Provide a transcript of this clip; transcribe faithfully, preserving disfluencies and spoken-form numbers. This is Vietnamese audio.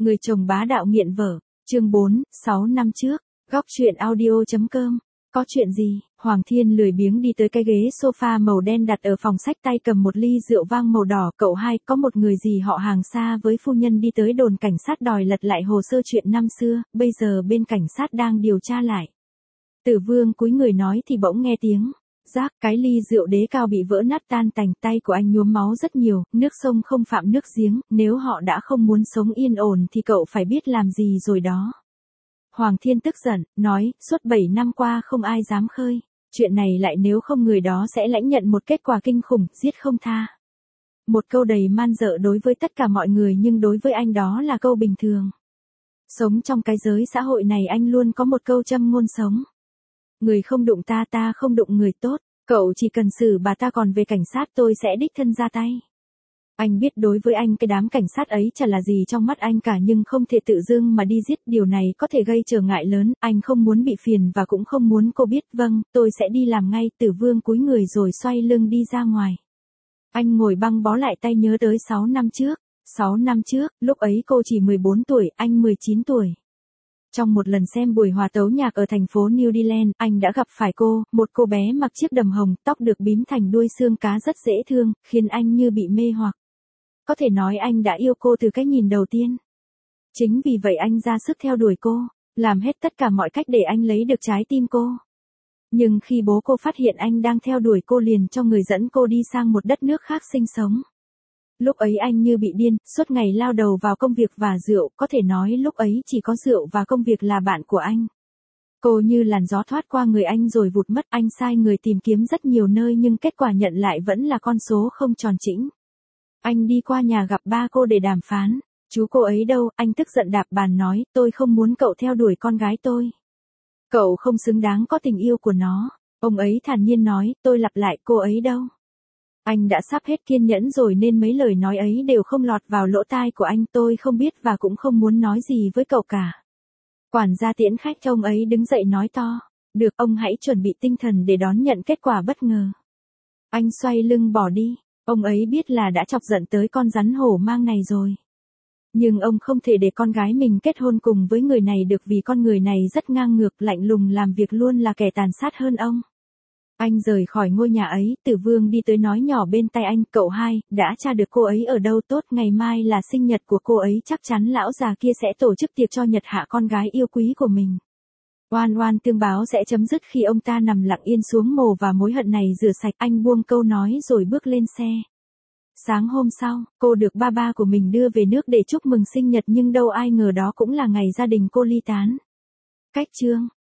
Người chồng bá đạo nghiện vợ, chương bốn, sáu năm trước, góc chuyện audio.com. Có chuyện gì? Hoàng Thiên lười biếng đi tới cái ghế sofa màu đen đặt ở phòng sách, tay cầm một ly rượu vang màu đỏ. Cậu hai, có một người gì họ hàng xa với phu nhân đi tới đồn cảnh sát đòi lật lại hồ sơ chuyện năm xưa, bây giờ bên cảnh sát đang điều tra lại. Tử Vương cúi người nói thì bỗng nghe tiếng rác, cái ly rượu đế cao bị vỡ nát tan tành, tay của anh nhuốm máu rất nhiều, nước sông không phạm nước giếng, nếu họ đã không muốn sống yên ổn thì cậu phải biết làm gì rồi đó. Hoàng Thiên tức giận, nói, suốt bảy năm qua không ai dám khơi chuyện này lại, nếu không người đó sẽ lãnh nhận một kết quả kinh khủng, giết không tha. Một câu đầy man dợ đối với tất cả mọi người, nhưng đối với anh đó là câu bình thường. Sống trong cái giới xã hội này, anh luôn có một câu châm ngôn sống. Người không đụng ta, ta không đụng người tốt, cậu chỉ cần xử bà ta, còn về cảnh sát tôi sẽ đích thân ra tay. Anh biết đối với anh cái đám cảnh sát ấy chả là gì trong mắt anh cả, nhưng không thể tự dưng mà đi giết, điều này có thể gây trở ngại lớn, anh không muốn bị phiền và cũng không muốn cô biết. Vâng, tôi sẽ đi làm ngay. Tử Vương cúi người rồi xoay lưng đi ra ngoài. Anh ngồi băng bó lại tay, nhớ tới sáu năm trước. sáu năm trước, lúc ấy cô chỉ mười bốn tuổi, anh mười chín tuổi. Trong một lần xem buổi hòa tấu nhạc ở thành phố New Zealand, anh đã gặp phải cô, một cô bé mặc chiếc đầm hồng, tóc được bím thành đuôi xương cá rất dễ thương, khiến anh như bị mê hoặc. Có thể nói anh đã yêu cô từ cái nhìn đầu tiên. Chính vì vậy anh ra sức theo đuổi cô, làm hết tất cả mọi cách để anh lấy được trái tim cô. Nhưng khi bố cô phát hiện anh đang theo đuổi cô, liền cho người dẫn cô đi sang một đất nước khác sinh sống. Lúc ấy anh như bị điên, suốt ngày lao đầu vào công việc và rượu, có thể nói lúc ấy chỉ có rượu và công việc là bạn của anh. Cô như làn gió thoát qua người anh rồi vụt mất, anh sai người tìm kiếm rất nhiều nơi nhưng kết quả nhận lại vẫn là con số không tròn chỉnh. Anh đi qua nhà gặp ba cô để đàm phán. Chú cô ấy đâu? Anh tức giận đạp bàn nói, tôi không muốn cậu theo đuổi con gái tôi. Cậu không xứng đáng có tình yêu của nó. Ông ấy thản nhiên nói, tôi lặp lại, cô ấy đâu? Anh đã sắp hết kiên nhẫn rồi nên mấy lời nói ấy đều không lọt vào lỗ tai của anh. Tôi không biết và cũng không muốn nói gì với cậu cả. Quản gia tiễn khách, ông ấy đứng dậy nói to, được, ông hãy chuẩn bị tinh thần để đón nhận kết quả bất ngờ. Anh xoay lưng bỏ đi. Ông ấy biết là đã chọc giận tới con rắn hổ mang này rồi. Nhưng ông không thể để con gái mình kết hôn cùng với người này được, vì con người này rất ngang ngược, lạnh lùng, làm việc luôn là kẻ tàn sát hơn ông. Anh rời khỏi ngôi nhà ấy. Tử Vương đi tới nói nhỏ bên tai anh, cậu hai, đã tra được cô ấy ở đâu? Tốt, ngày mai là sinh nhật của cô ấy, chắc chắn lão già kia sẽ tổ chức tiệc cho nhật hạ con gái yêu quý của mình. Oan oan tương báo sẽ chấm dứt khi ông ta nằm lặng yên xuống mồ và mối hận này rửa sạch. Anh buông câu nói rồi bước lên xe. Sáng hôm sau, cô được ba ba của mình đưa về nước để chúc mừng sinh nhật, nhưng đâu ai ngờ đó cũng là ngày gia đình cô ly tán. Cách chương.